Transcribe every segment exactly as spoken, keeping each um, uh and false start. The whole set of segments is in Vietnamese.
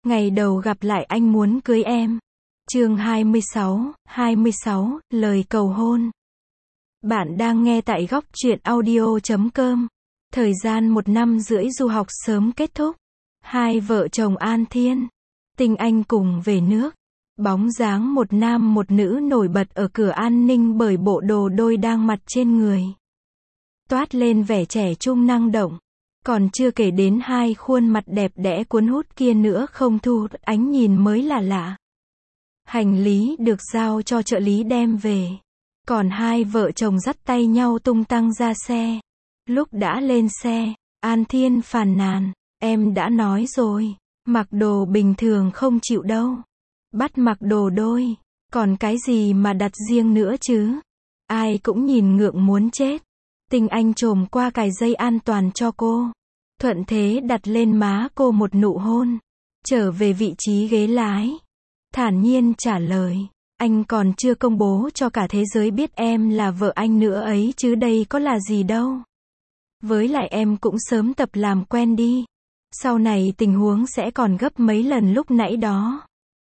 Ngày đầu gặp lại anh muốn cưới em. Chương hai mươi sáu, hai mươi sáu, lời cầu hôn. Bạn đang nghe tại góc truyện audio chấm com. Thời gian một năm rưỡi du học sớm kết thúc. Hai vợ chồng An Thiên, Tinh Anh cùng về nước. Bóng dáng một nam một nữ nổi bật ở cửa an ninh bởi bộ đồ đôi đang mặc trên người. Toát lên vẻ trẻ trung năng động. Còn chưa kể đến hai khuôn mặt đẹp đẽ cuốn hút kia nữa không thu hút ánh nhìn mới là lạ. Hành lý được giao cho trợ lý đem về. Còn hai vợ chồng dắt tay nhau tung tăng ra xe. Lúc đã lên xe, An Thiên phàn nàn, em đã nói rồi, mặc đồ bình thường không chịu đâu. Bắt mặc đồ đôi, còn cái gì mà đặt riêng nữa chứ? Ai cũng nhìn ngượng muốn chết. Tinh Anh chồm qua cài dây an toàn cho cô. Thuận thế đặt lên má cô một nụ hôn. Trở về vị trí ghế lái. Thản nhiên trả lời, anh còn chưa công bố cho cả thế giới biết em là vợ anh nữa ấy chứ đây có là gì đâu. Với lại em cũng sớm tập làm quen đi. Sau này tình huống sẽ còn gấp mấy lần lúc nãy đó.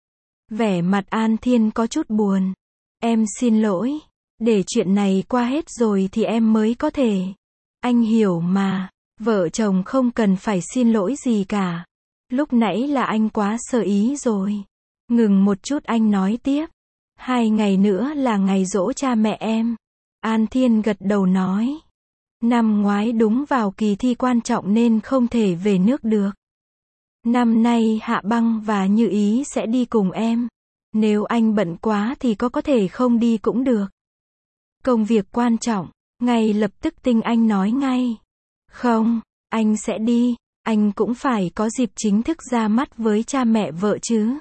Vẻ mặt An Thiên có chút buồn. Em xin lỗi. Để chuyện này qua hết rồi thì em mới có thể. Anh hiểu mà. Vợ chồng không cần phải xin lỗi gì cả. Lúc nãy là anh quá sơ ý rồi. Ngừng một chút anh nói tiếp. Hai ngày nữa là ngày giỗ cha mẹ em. An Thiên gật đầu nói. Năm ngoái đúng vào kỳ thi quan trọng nên không thể về nước được. Năm nay Hạ Băng và Như Ý sẽ đi cùng em. Nếu anh bận quá thì có có thể không đi cũng được. Công việc quan trọng. Ngay lập tức Tinh Anh nói ngay. Không, anh sẽ đi. Anh cũng phải có dịp chính thức ra mắt với cha mẹ vợ chứ.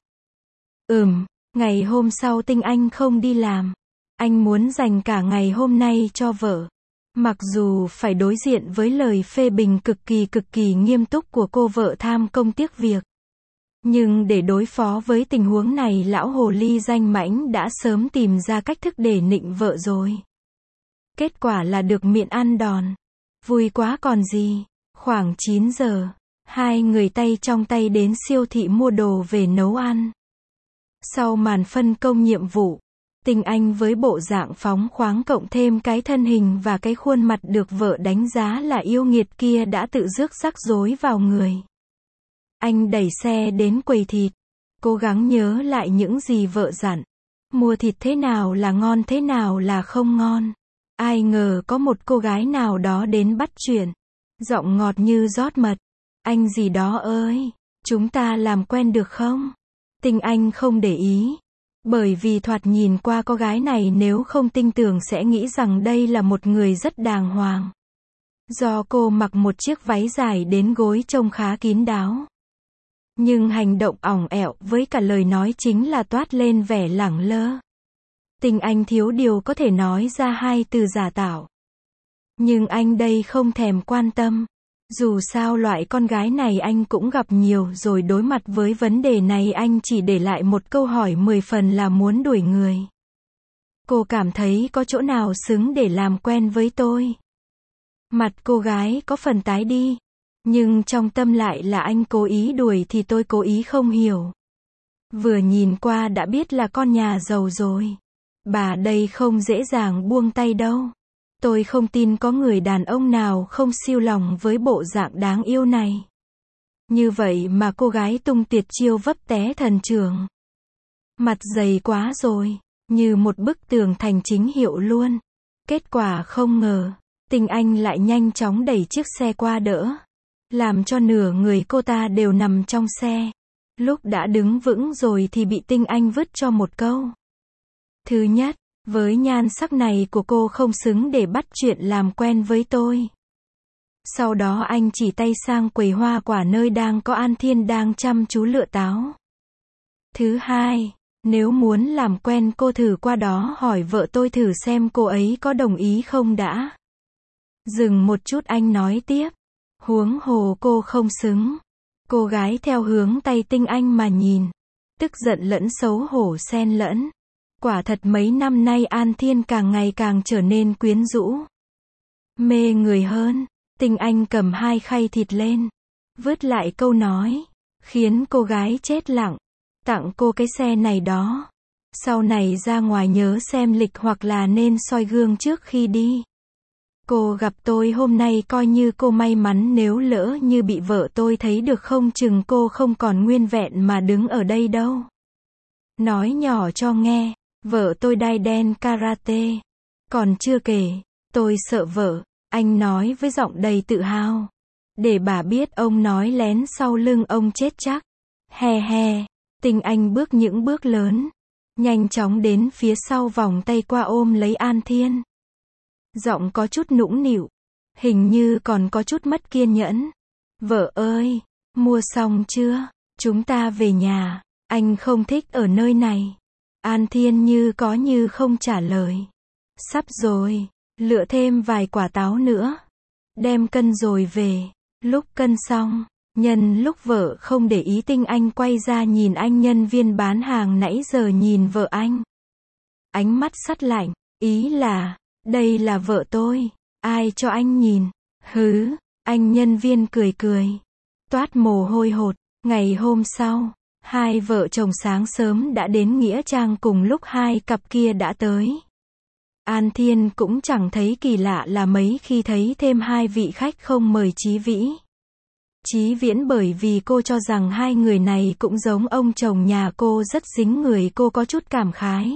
Ừm, ngày hôm sau Tinh Anh không đi làm. Anh muốn dành cả ngày hôm nay cho vợ. Mặc dù phải đối diện với lời phê bình cực kỳ cực kỳ nghiêm túc của cô vợ tham công tiếc việc. Nhưng để đối phó với tình huống này lão hồ ly danh mãnh đã sớm tìm ra cách thức để nịnh vợ rồi. Kết quả là được miệng ăn đòn. Vui quá còn gì. Khoảng chín giờ, hai người tay trong tay đến siêu thị mua đồ về nấu ăn. Sau màn phân công nhiệm vụ, Tinh Anh với bộ dạng phóng khoáng cộng thêm cái thân hình và cái khuôn mặt được vợ đánh giá là yêu nghiệt kia đã tự rước rắc rối vào người. Anh đẩy xe đến quầy thịt, cố gắng nhớ lại những gì vợ dặn. Mua thịt thế nào là ngon thế nào là không ngon. Ai ngờ có một cô gái nào đó đến bắt chuyện. Giọng ngọt như rót mật. Anh gì đó ơi, chúng ta làm quen được không? Tinh Anh không để ý. Bởi vì thoạt nhìn qua cô gái này nếu không tin tưởng sẽ nghĩ rằng đây là một người rất đàng hoàng. Do cô mặc một chiếc váy dài đến gối trông khá kín đáo. Nhưng hành động ỏng ẻo với cả lời nói chính là toát lên vẻ lẳng lơ. Tinh Anh thiếu điều có thể nói ra hai từ giả tạo. Nhưng anh đây không thèm quan tâm. Dù sao loại con gái này anh cũng gặp nhiều rồi, đối mặt với vấn đề này anh chỉ để lại một câu hỏi mười phần là muốn đuổi người. Cô cảm thấy có chỗ nào xứng để làm quen với tôi? Mặt cô gái có phần tái đi. Nhưng trong tâm lại là anh cố ý đuổi thì tôi cố ý không hiểu. Vừa nhìn qua đã biết là con nhà giàu rồi. Bà đây không dễ dàng buông tay đâu. Tôi không tin có người đàn ông nào không siêu lòng với bộ dạng đáng yêu này. Như vậy mà cô gái tung tiệt chiêu vấp té thần trưởng. Mặt dày quá rồi, như một bức tường thành chính hiệu luôn. Kết quả không ngờ, Tinh Anh lại nhanh chóng đẩy chiếc xe qua đỡ. Làm cho nửa người cô ta đều nằm trong xe. Lúc đã đứng vững rồi thì bị Tinh Anh vứt cho một câu. Thứ nhất, với nhan sắc này của cô không xứng để bắt chuyện làm quen với tôi. Sau đó anh chỉ tay sang quầy hoa quả nơi đang có An Thiên đang chăm chú lựa táo. Thứ hai, nếu muốn làm quen cô thử qua đó hỏi vợ tôi thử xem cô ấy có đồng ý không đã. Dừng một chút anh nói tiếp. Huống hồ cô không xứng. Cô gái theo hướng tay Tinh Anh mà nhìn. Tức giận lẫn xấu hổ xen lẫn. Quả thật mấy năm nay An Thiên càng ngày càng trở nên quyến rũ. Mê người hơn. Tinh Anh cầm hai khay thịt lên. Vứt lại câu nói. khiến cô gái chết lặng. Tặng cô cái xe này đó. Sau này ra ngoài nhớ xem lịch hoặc là nên soi gương trước khi đi. Cô gặp tôi hôm nay coi như cô may mắn, nếu lỡ như bị vợ tôi thấy được không chừng cô không còn nguyên vẹn mà đứng ở đây đâu. Nói nhỏ cho nghe, vợ tôi đai đen karate. Còn chưa kể, tôi sợ vợ, anh nói với giọng đầy tự hào. Để bà biết ông nói lén sau lưng ông chết chắc. He he, Tinh Anh bước những bước lớn, nhanh chóng đến phía sau vòng tay qua ôm lấy An Thiên. Giọng có chút nũng nịu, hình như còn có chút mất kiên nhẫn. Vợ ơi, mua xong chưa? Chúng ta về nhà, anh không thích ở nơi này. An Thiên như có như không trả lời. Sắp rồi, lựa thêm vài quả táo nữa. Đem cân rồi về. Lúc cân xong, nhân lúc vợ không để ý, Tinh Anh quay ra nhìn anh nhân viên bán hàng nãy giờ nhìn vợ anh. Ánh mắt sắt lạnh, ý là, đây là vợ tôi, ai cho anh nhìn? Hứ, anh nhân viên cười cười, toát mồ hôi hột. Ngày hôm sau, hai vợ chồng sáng sớm đã đến Nghĩa Trang cùng lúc hai cặp kia đã tới. An Thiên cũng chẳng thấy kỳ lạ là mấy khi thấy thêm hai vị khách không mời Chí Vĩ. Chí Viễn, bởi vì cô cho rằng hai người này cũng giống ông chồng nhà cô, rất dính người, cô có chút cảm khái.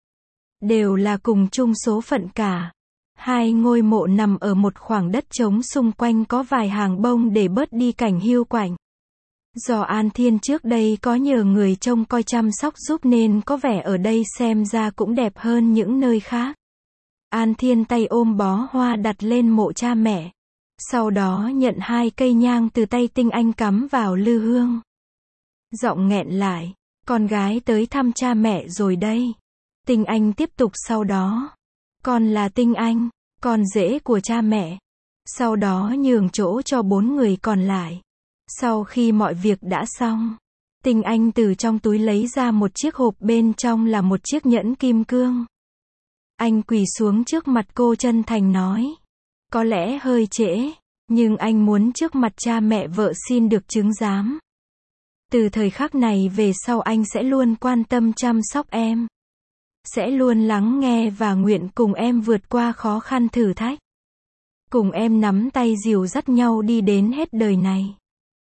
Đều là cùng chung số phận cả. Hai ngôi mộ nằm ở một khoảng đất trống, xung quanh có vài hàng bông để bớt đi cảnh hiu quạnh. Do An Thiên trước đây có nhờ người trông coi chăm sóc giúp nên có vẻ ở đây xem ra cũng đẹp hơn những nơi khác. An Thiên tay ôm bó hoa đặt lên mộ cha mẹ. Sau đó nhận hai cây nhang từ tay Tinh Anh cắm vào lư hương. Giọng nghẹn lại, con gái tới thăm cha mẹ rồi đây. Tinh Anh tiếp tục sau đó. Con là Tinh Anh, con rể của cha mẹ. Sau đó nhường chỗ cho bốn người còn lại. Sau khi mọi việc đã xong, Tinh Anh từ trong túi lấy ra một chiếc hộp, bên trong là một chiếc nhẫn kim cương. Anh quỳ xuống trước mặt cô chân thành nói. Có lẽ hơi trễ, nhưng anh muốn trước mặt cha mẹ vợ xin được chứng giám. Từ thời khắc này về sau anh sẽ luôn quan tâm chăm sóc em. Sẽ luôn lắng nghe và nguyện cùng em vượt qua khó khăn thử thách. Cùng em nắm tay dìu dắt nhau đi đến hết đời này.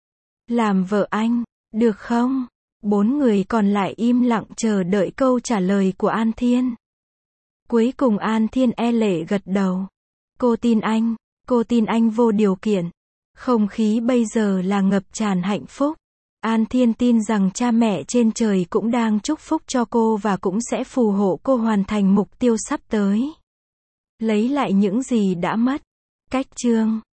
Làm vợ anh, được không? Bốn người còn lại im lặng chờ đợi câu trả lời của An Thiên. Cuối cùng An Thiên e lệ gật đầu. Cô tin anh, cô tin anh vô điều kiện. Không khí bây giờ là ngập tràn hạnh phúc. An Thiên tin rằng cha mẹ trên trời cũng đang chúc phúc cho cô và cũng sẽ phù hộ cô hoàn thành mục tiêu sắp tới. Lấy lại những gì đã mất. Cách chương